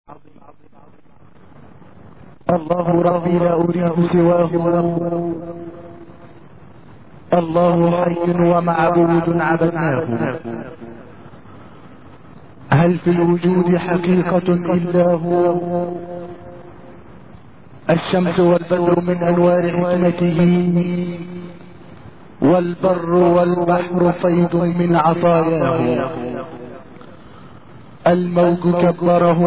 الله ربي لا أريد سواه، الله حي ومعبود عبدناه. هل في الوجود حقيقة إلا هو؟ الشمس والبدر من أنوار حكمته، والبر والبحر فيض من عطاياه. الموج كبره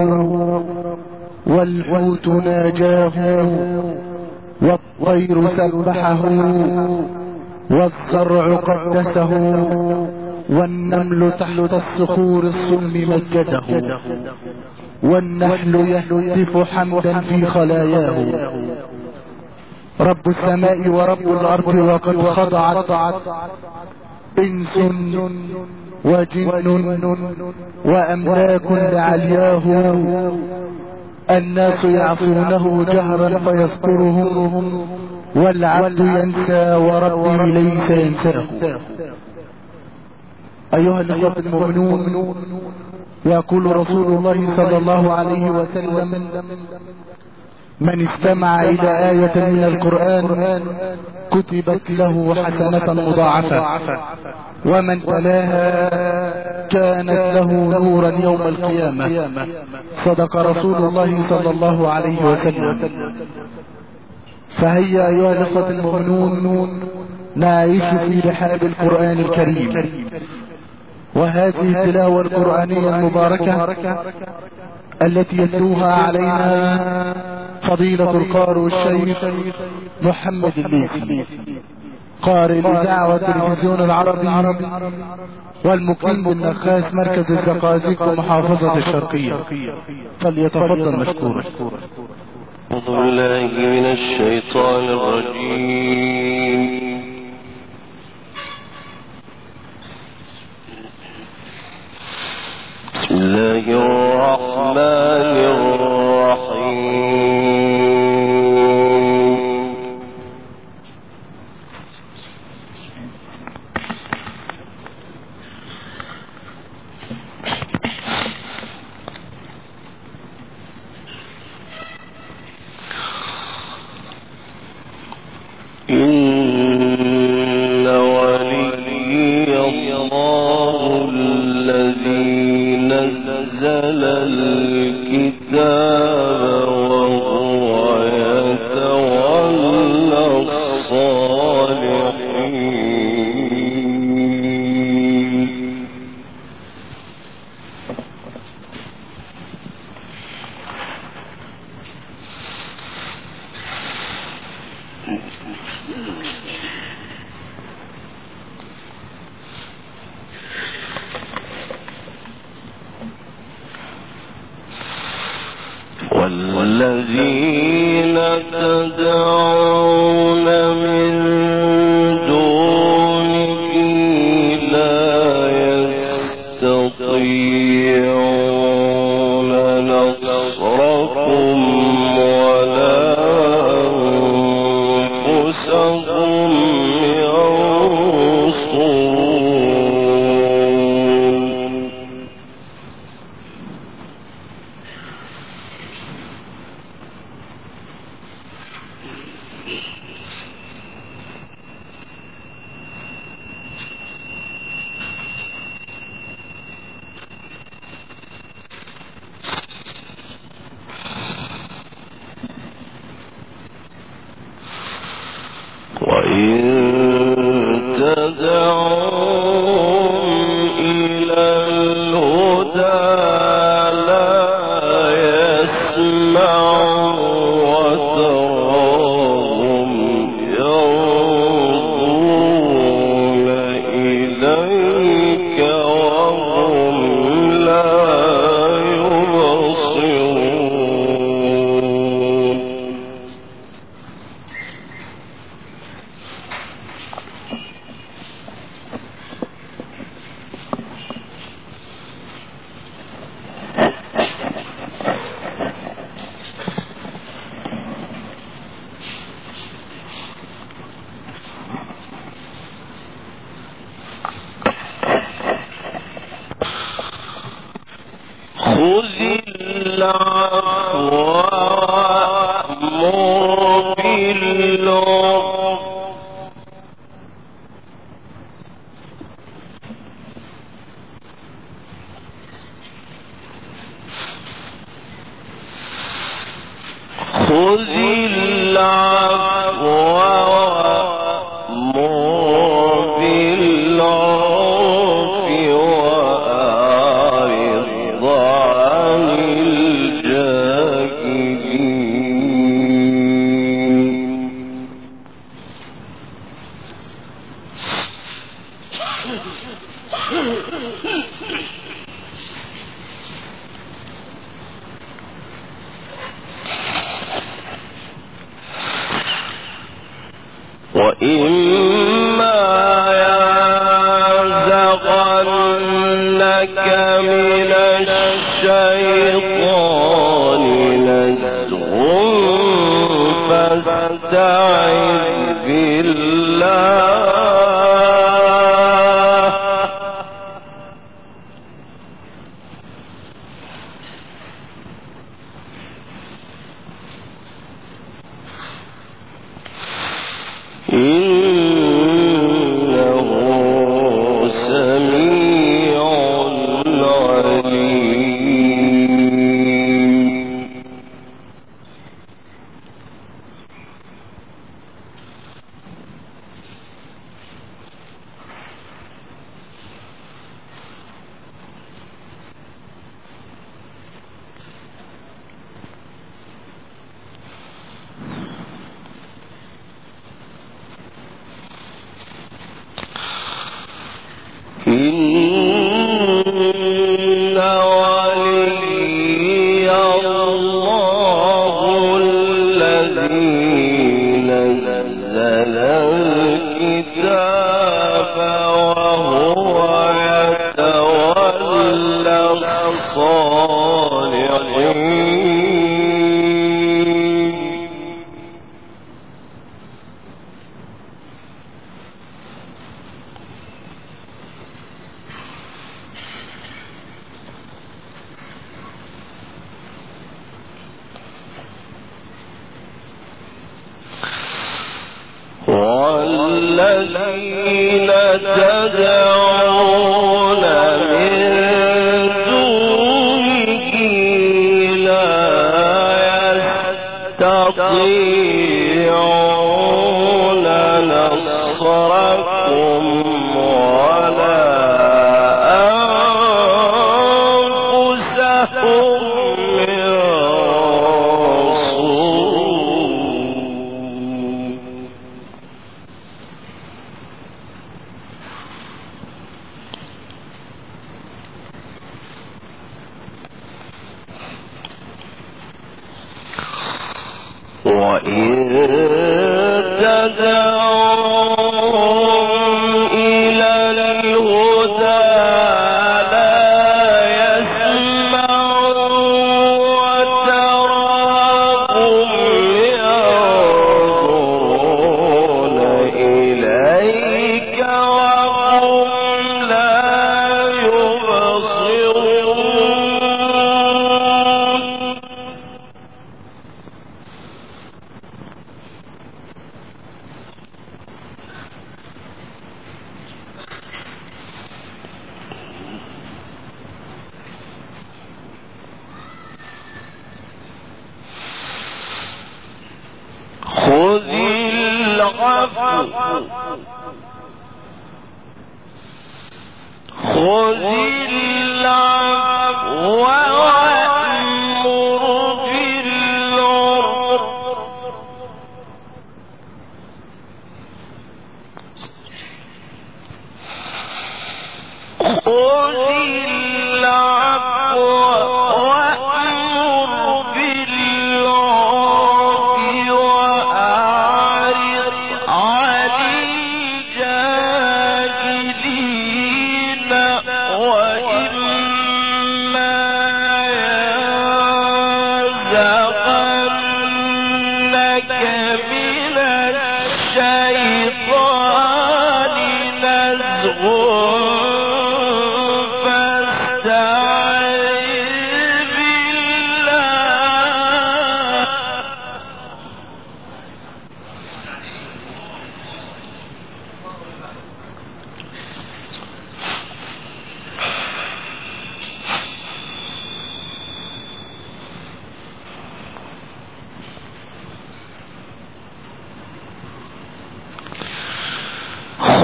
والحوت ناجاه، والطير سبحه والزرع قدسه، والنمل تحت الصخور الصلم مجده، والنحل يهتف حمدا في خلاياه. رب السماء ورب الأرض وقد خضعت إنس وجن وأملاك لعلياه. الناس يعصونه جهرا فيذكرهم، والعبد ينسى وربي ليس ينساه. أيها الأخوة المؤمنون، يقول رسول الله صلى الله عليه وسلم: من استمع إلى آية من القرآن كتبت له حسنة مضاعفة، ومن تلاها كانت له نورا يوم القيامة. صدق رسول الله صلى الله عليه وسلم. فهيا أيها الأخوة المؤمنون نعيش في رحاب القرآن الكريم، وهذه التلاوة القرآنية المباركة التي يتلوها علينا فضيلة القارئ الشيخ محمد الليثي، قارئ الإذاعة والتلفزيون العربي والمقيم بالنخاس مركز الزقازيق ومحافظة الشرقية، فليتفضل مشكورا. أعوذ بالله من الشيطان الرجيم. بسم الله الرحمن الرحيم. إن ولي الله الذي نزل الكتاب وهو يتولى الصالحين. والذين تدعون من دونه لا يستطيعون نصركم ولا أنفسهم ينصرون. خذ العفو وأمر بالعرف وأعرض عن الجاهلين. وإما ينزغنك من الشيطان نزغ فاستعذ بالله إنه سميع عليم. إن ولي الله الذي نزل الكتاب وهو يتولى الصالحين. والذين تدعون من دونه لا يستطيعون نصركم ولا أنفسهم وإن تدعوهم إلى الهدى لا يسمعوا وتراهم ينظرون إليك وهم لا يبصرون. خذ العفو وأمر بالعرف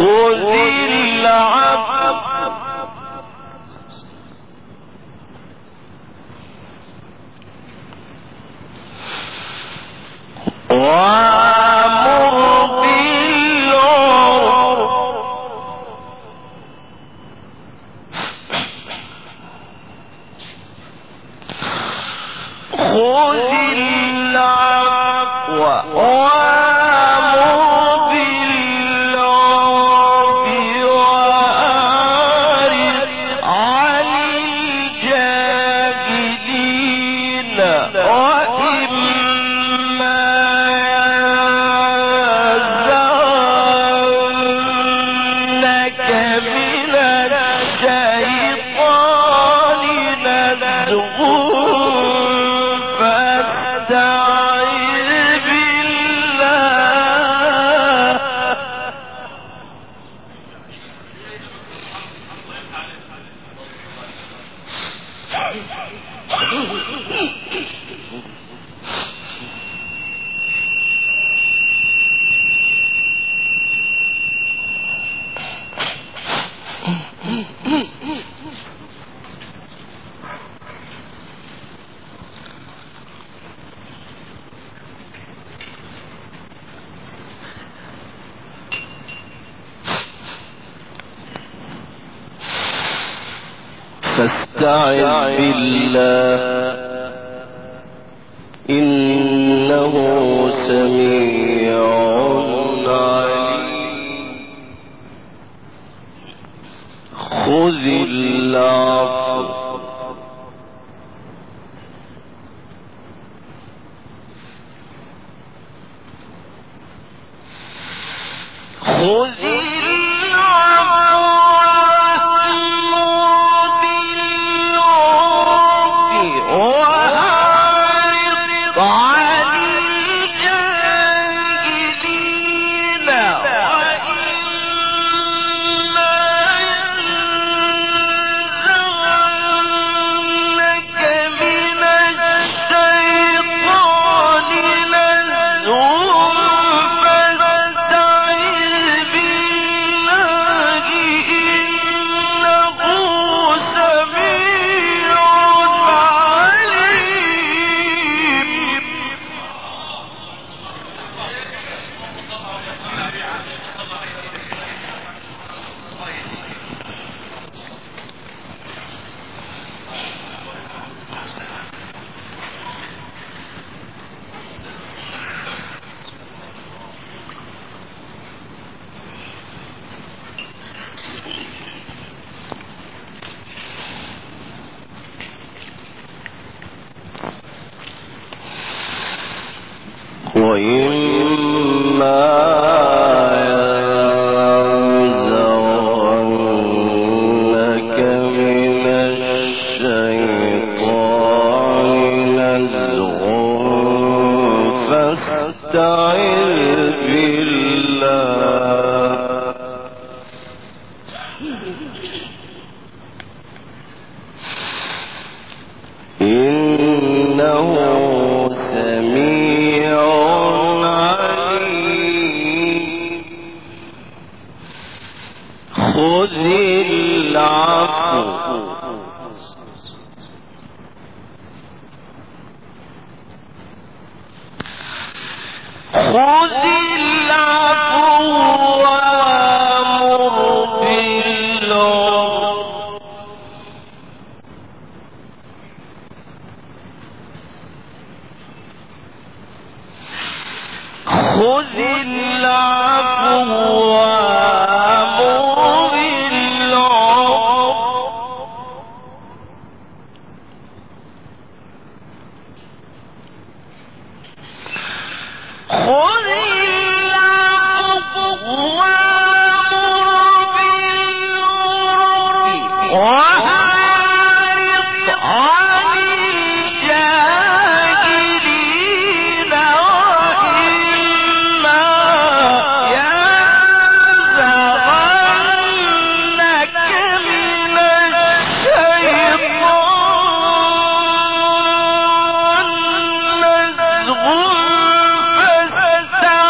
فاستعذ بالله إنه سميع عليم. خذ العفو وإما ينزغنك من الشيطان نزغ فاستعذ بالله إنه سميع عليم. خذ العفو وأمر بالعرف خذ العفو وأمر بالعرف خذ العفو وأمر بالعرف وأعرض عن الجاهلين وإما ينزغنك من الشيطان نزغ فاستعذ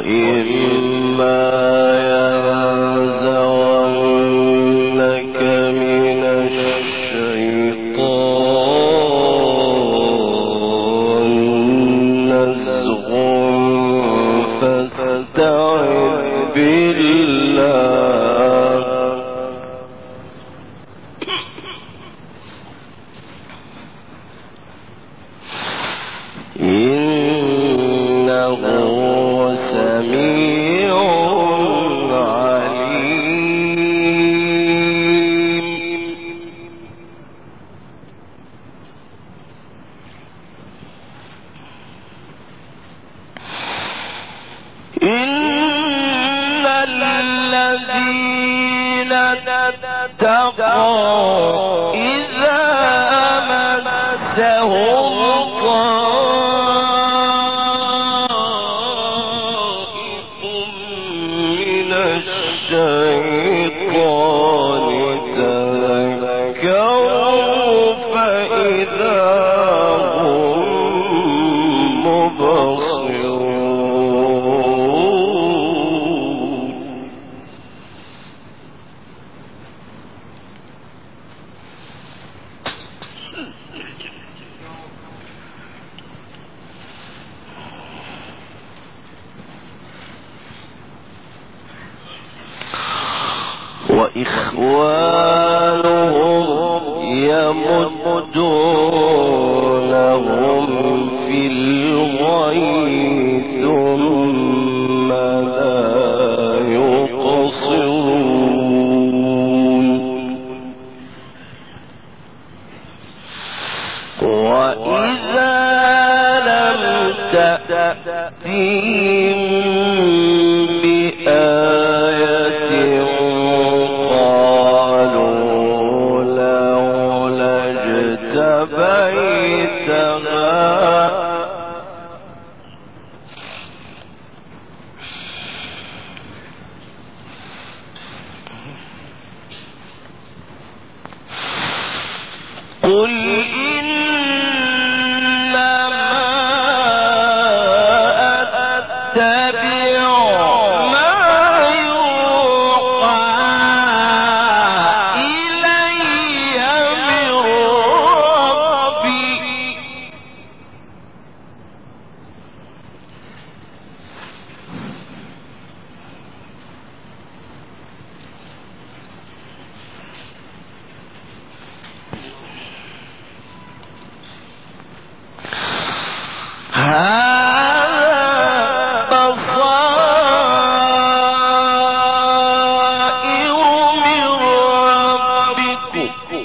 وإخوانهم يمدونهم في الغي ثم لا يقصرون وإذا لم تأتهم بآية قالوا لولا اجتبيتها قل إنما أتبع ما يوحى إلي من ربي هذا بصائر من ربكم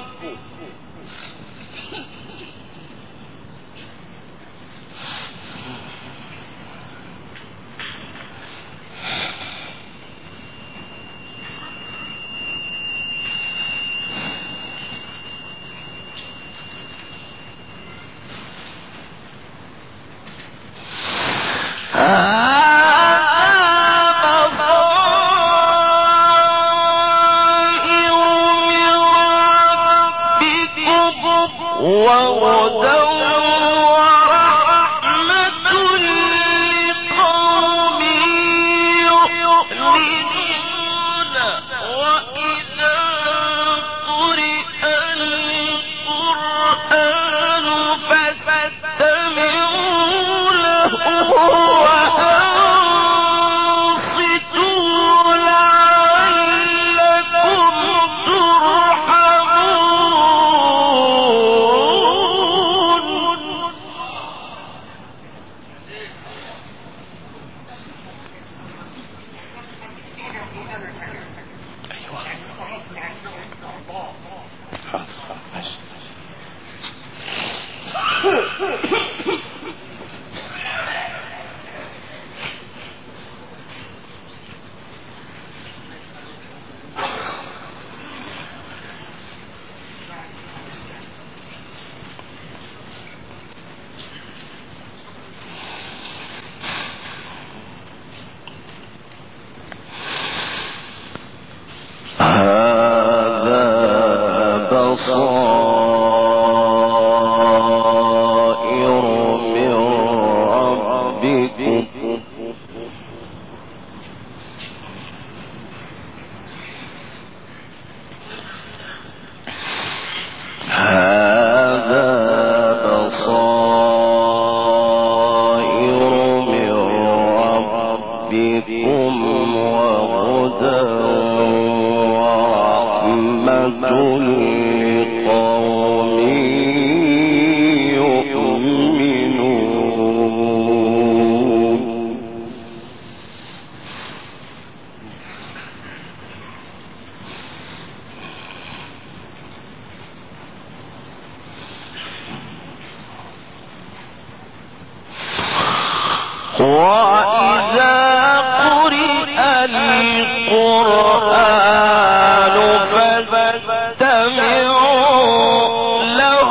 وهدى ورحمة لقوم يؤمنون وإذا قرئ القرآن فاستمعوا له وأنصتوا لعلكم بصائر من ربكم لقوم يؤمنون وإذا قرئ القرآن فاستمعوا له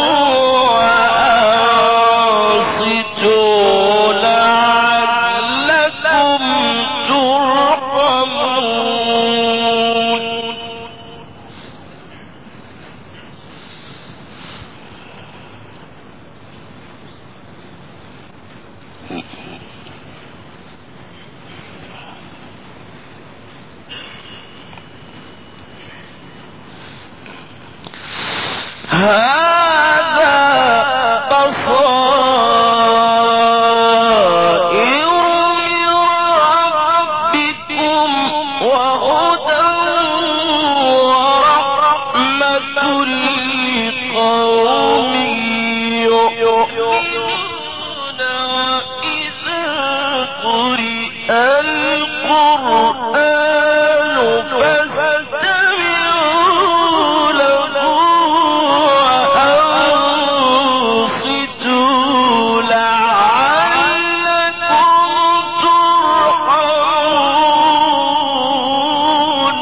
وأنصتوا لعلكم ترحمون هذا بصائر من ربكم وهدى ورحمة لقوم يؤمنون وإذا قرئ القرآن فاستمعوا له وأنصتوا لعلكم ترحمون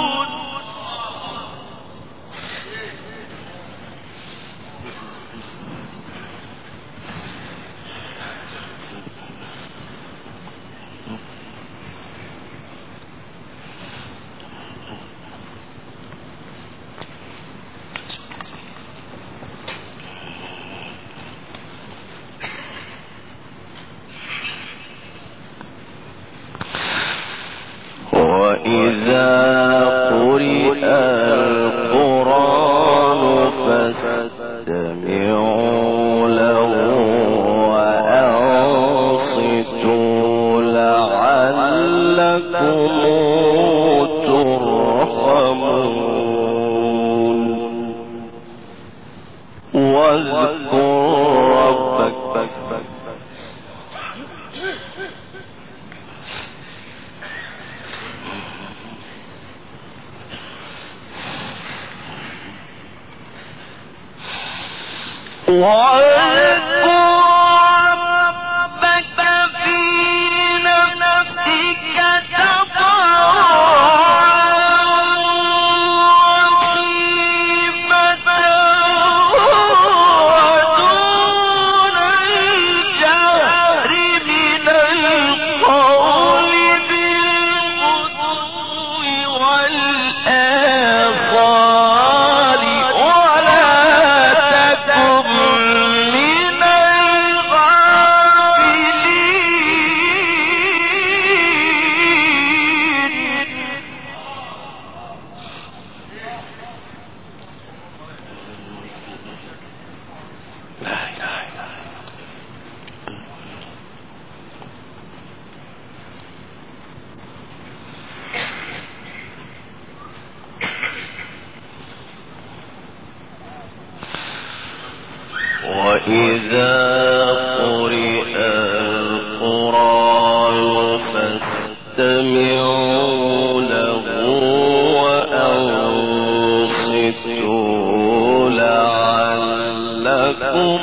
وإذا قرئ القرآن فاستمعوا له وأنصتوا لعلكم ترحمون واذكر ربك في نفسك تضرعا وخيفة ودون الجهر من القول بالغدو والآصال ولا تكن من الغافلين لا إله إلا الله وإذا قرئ القرآن فاستمعوا له وأنصتوا لعلكم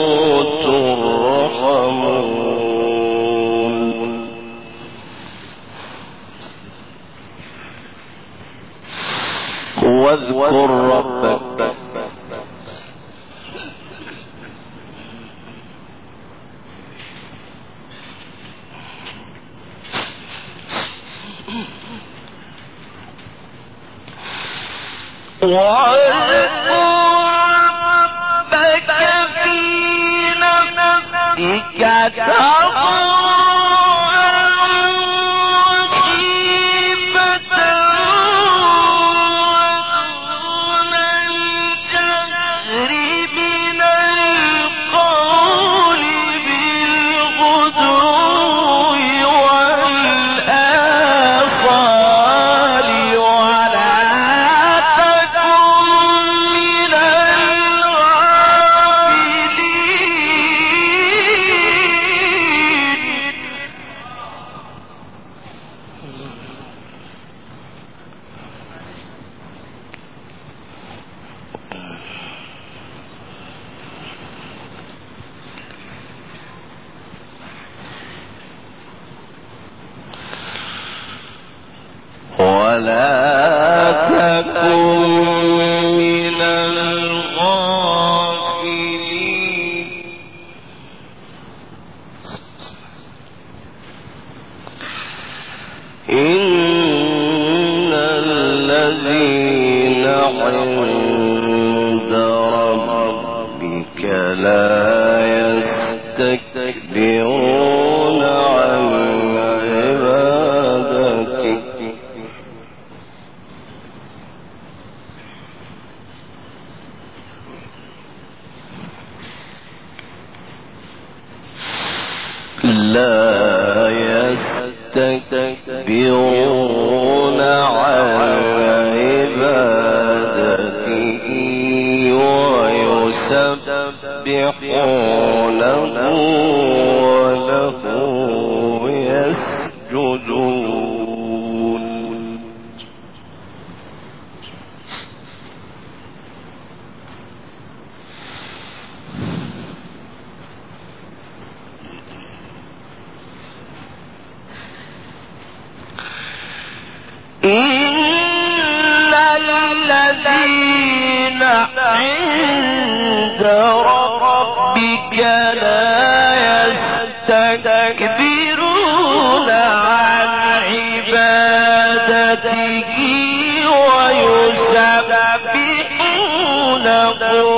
ترحمون واذكر ربك ربك في نفسك تضرعا وخيفة ودون الجهر من القول بالغدو والآصال ولا تكن الذين عند ربك لا يستكبرون عن عبادتك ويسبحونه وله يسجدون إن الذين عند ربك لا يستكبرون عن عبادته ويسبحونه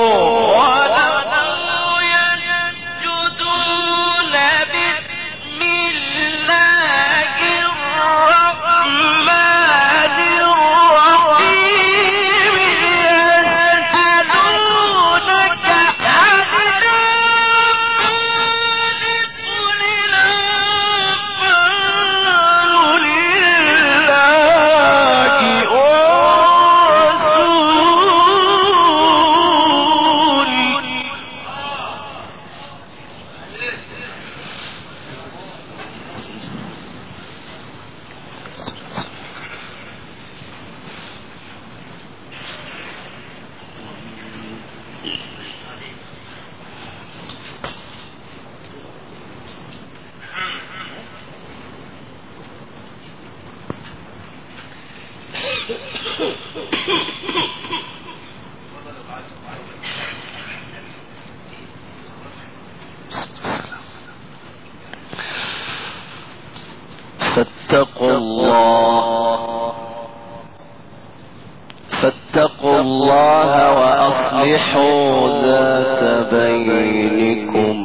فاتقوا الله وأصلحوا ذات بينكم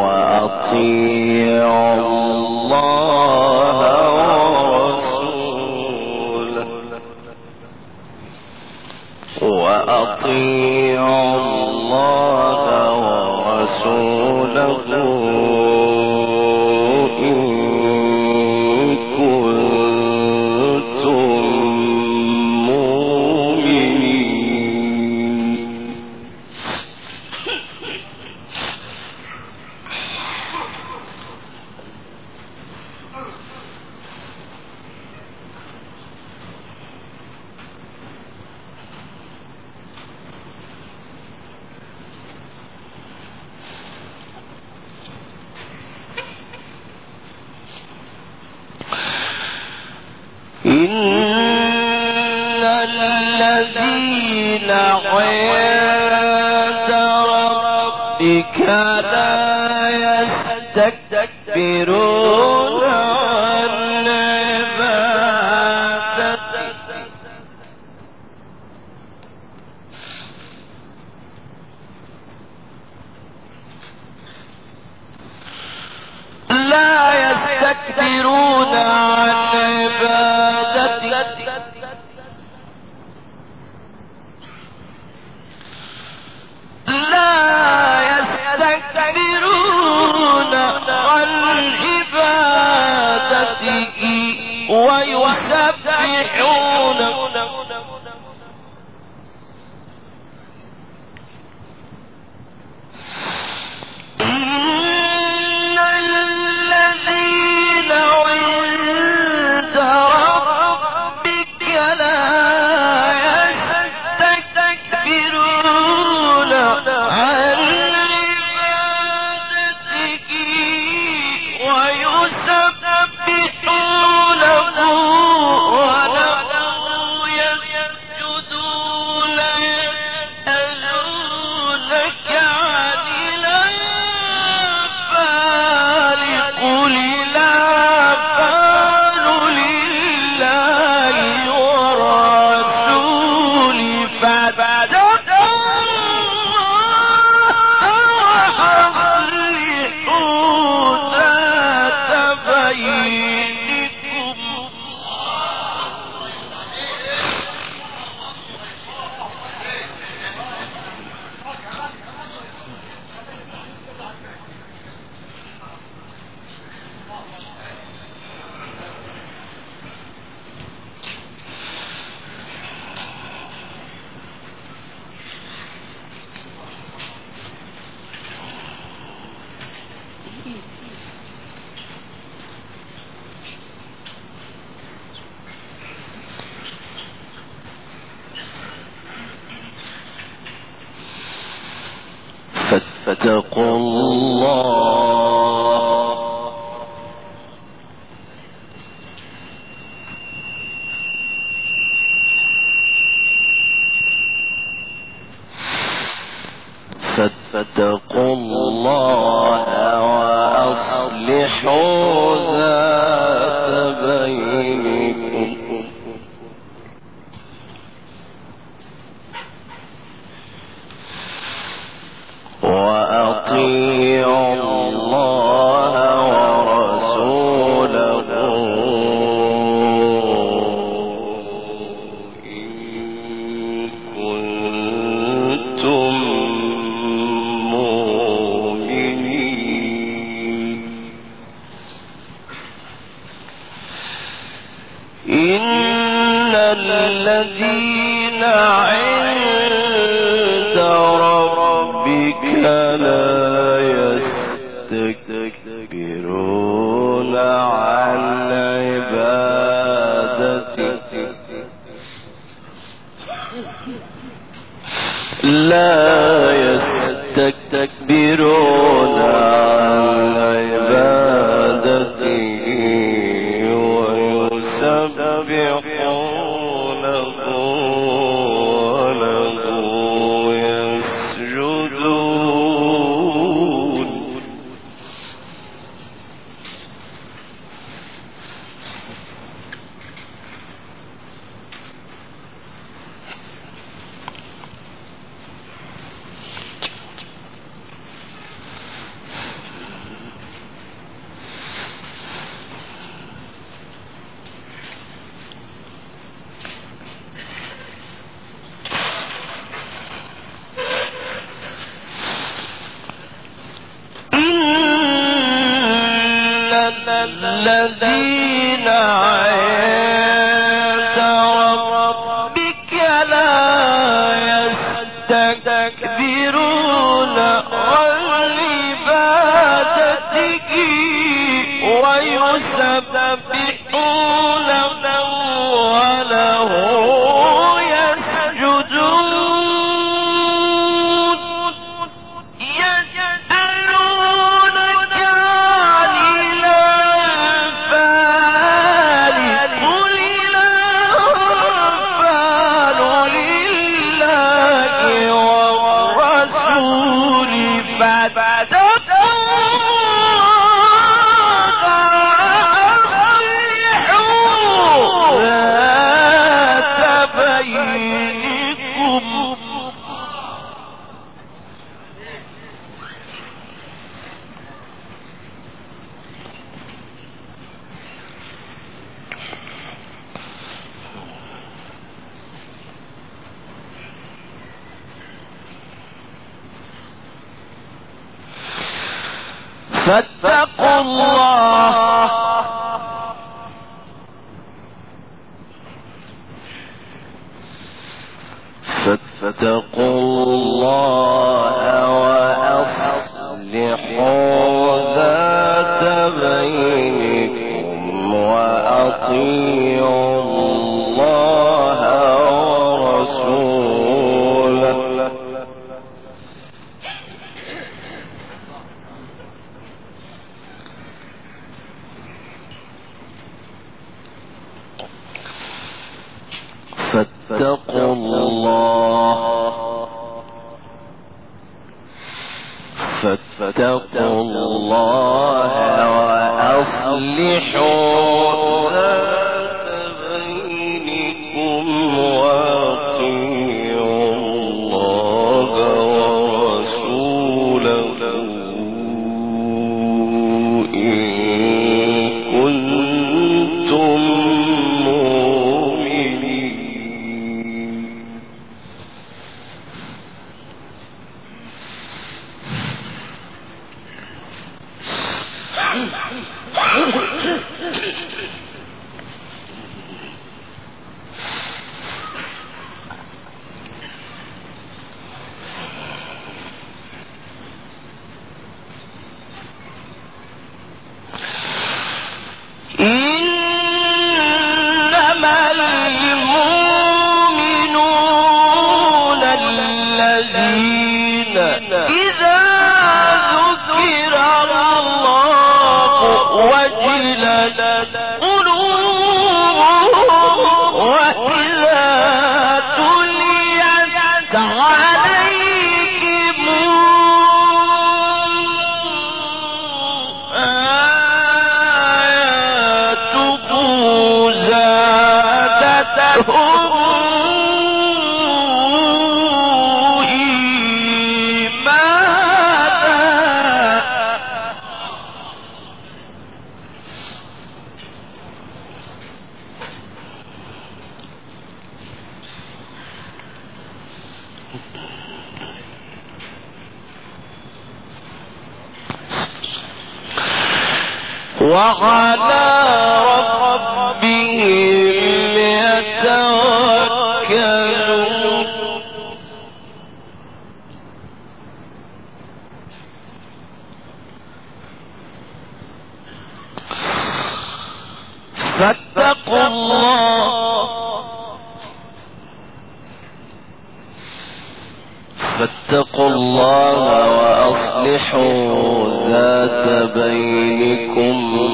وأطيعوا الله ورسوله إن كنتم مؤمنين إن الذين عند ربك لا يستكبرون عن عبادته ويسبحونه إن الذين عند ربك لا يستكبرون عن عبادته ويسبحونه وله يسجدون فاتقوا الله وأصلحوا ذات بينكم وأطيعوا الله ورسوله إن كنتم مؤمنين إن الذين عند ربك لا يستكبرون عن عبادته ويسبحونه وله يسجدون الذين عند ربك لا يستكبرون عن عبادته ويسبحونه وله فاتقوا الله وأصلحوا ذات بينكم وأطيعوا الله ورسوله فاتقوا الله وأصلحوا ذات بينكم وأطيعوا الله ورسوله إن كنتم إنما المؤمنون الذين إذا وعلى ربهم يتوكلون فاتقوا الله وأصلحوا ذات بينكم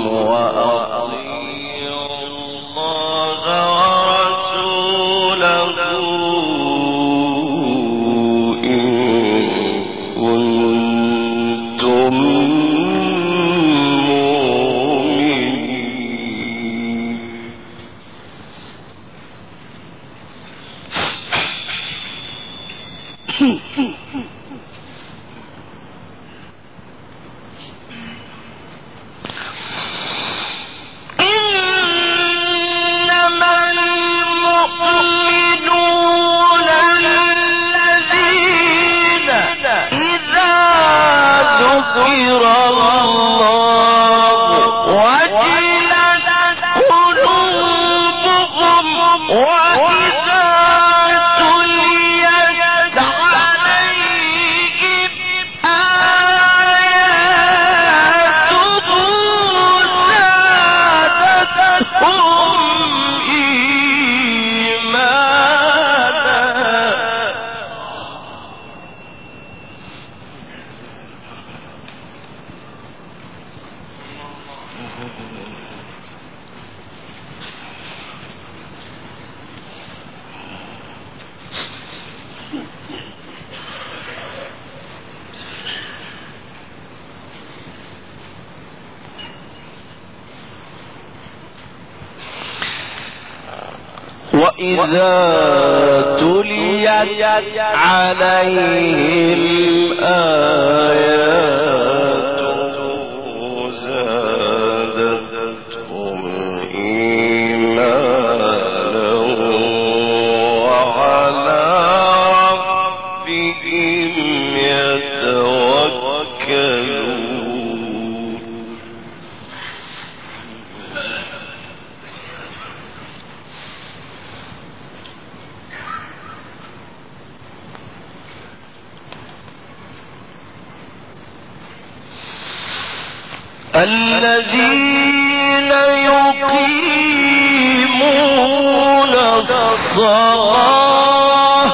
وأطيعوا الله ورسوله إن كنتم مؤمنين. وإذا تليت عليهم آياته زادتهم إيمانا وعلى ربهم يتوكلون. الذين يقيمون الصلاة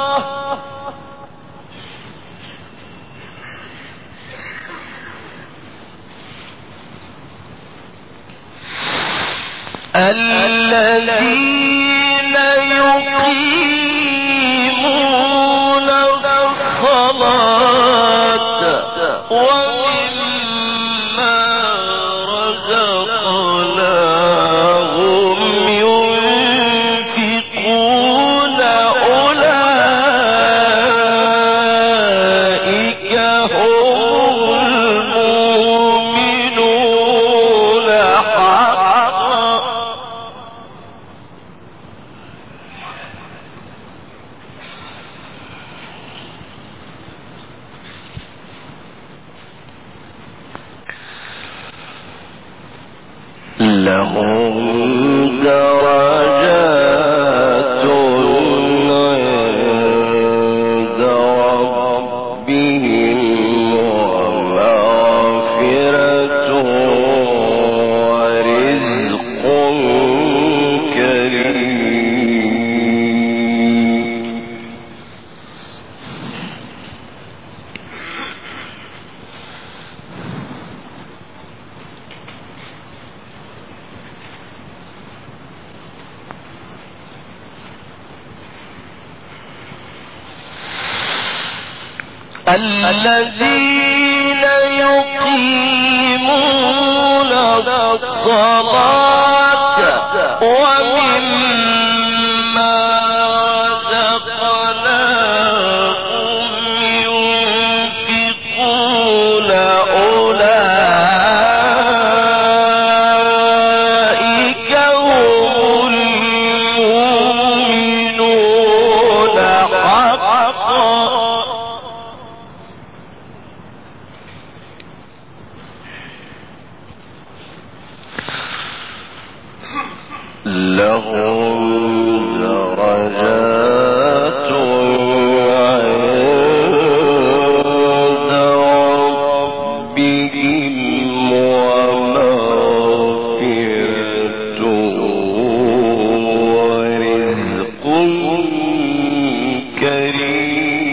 الذين يقيمون الصلاة ومما رزقناهم ينفقون أولئك هم المؤمنون حقا. لهم درجات عند ربهم ومغفرة ورزق كريم. الذين يقيمون الصلاة ومما رزقناهم ينفقون أولئك هم المؤمنون حقا. كريم.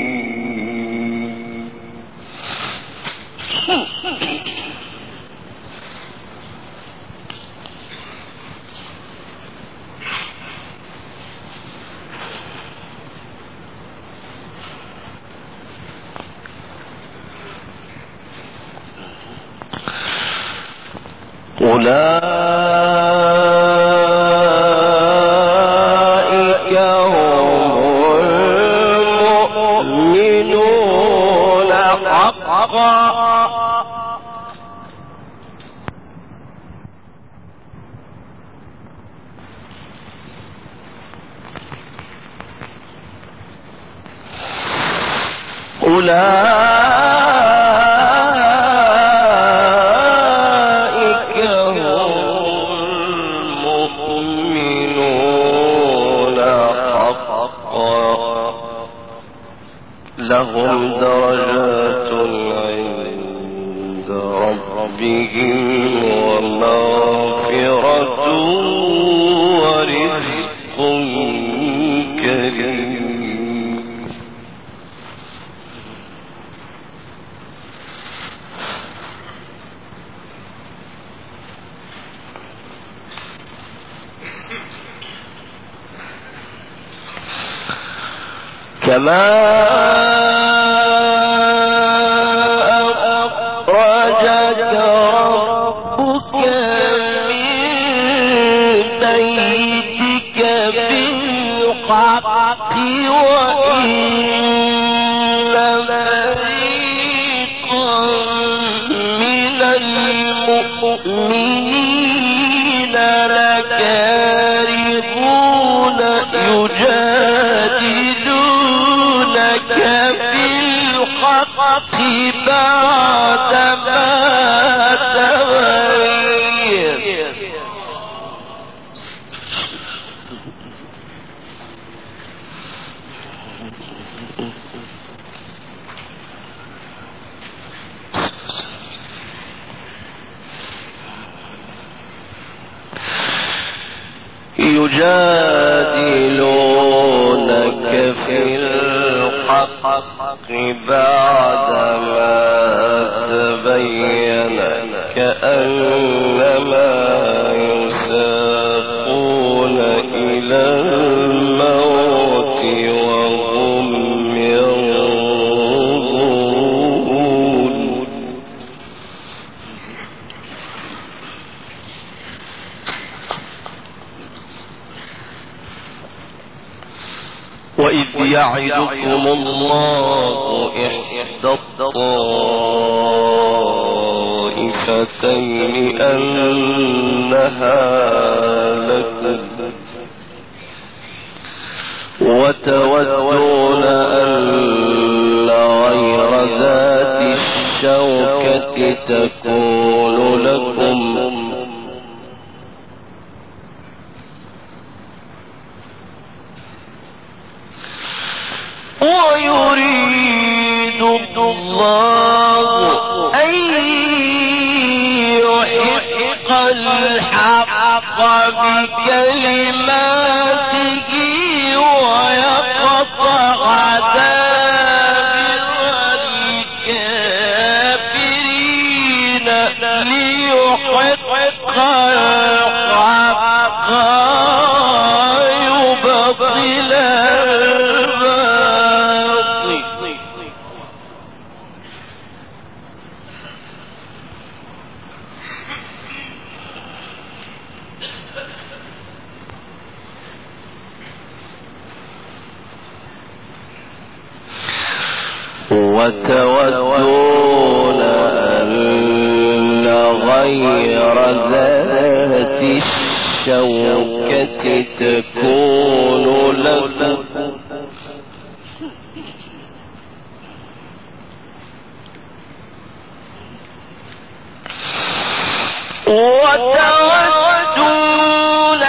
أولئك هم المؤمنون حقا. لهم درجات عند ربهم ومغفرة ورزق كريم. كما أخرجك ربك من بيتك بالحق وإن فريقا من المؤمنين لكارهون يجادلونك بالحق بعدما تبين. يجادلونك في الحق بعدما تبين كأنما يساقون إلى الموت وهم ينظرون. وإذ يعدكم الله إحدى الطائفتين أنها لكم وتودون أن غير ذات الشوكة تكون لكم ويريد الله أن يحق الحق بكلماته ويقطع دابر الكافرين ليحق الحق يبطل وتودون أن غير ذات الشوكة تكون لكم وتودون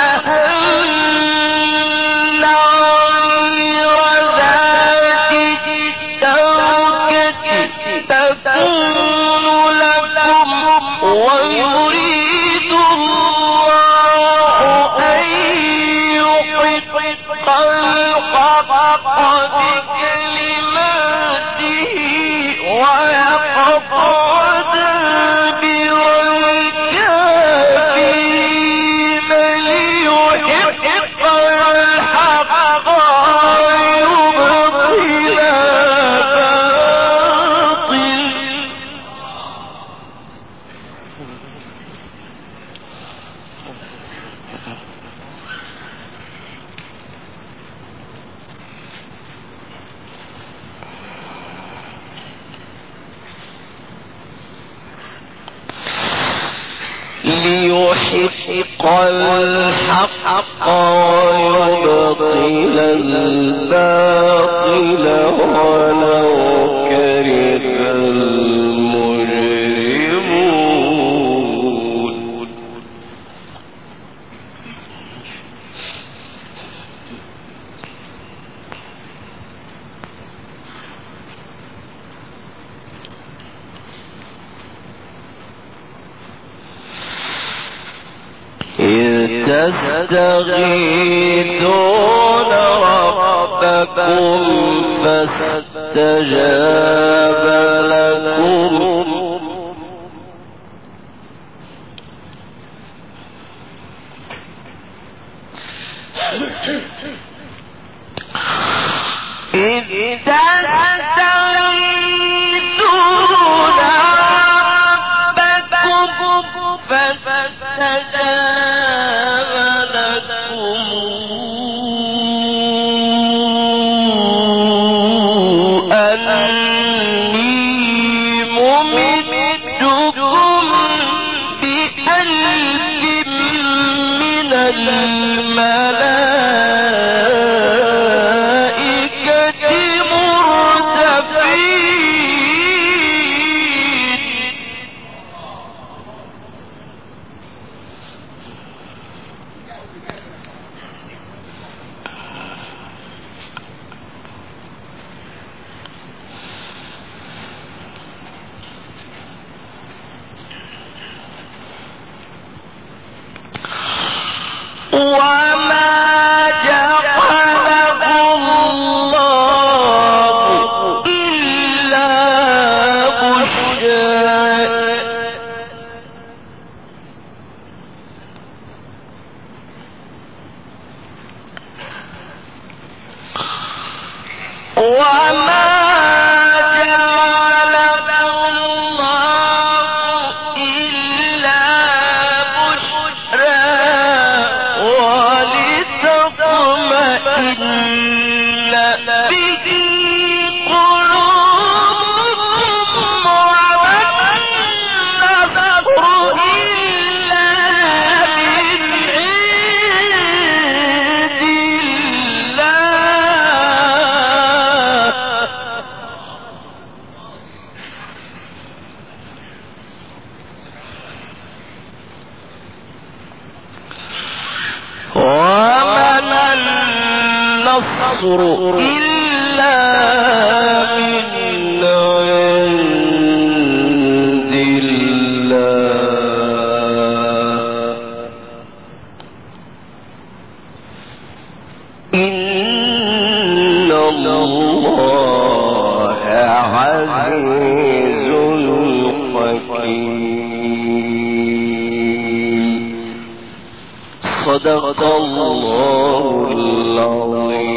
أن غير ذات الشوكة تكون لكم ويريد الله أن يحق الحق ليحق الحق ويبطل الباطل ولو كره المجرمون. إذ تستغيثون ربكم فاستجاب لكم إذ تستغيثون ربكم فاستجاب لكم أني ممدكم بألف من الملائكة مردفين. وما جعله الله إلا بشرى وما جعله الله إلا بشرى ولتطمئن به قلوبكم وما النصر إلا من عند الله. وما النصر إلا من عند الله. إن الله عزيز حكيم. صدق الله العظيم.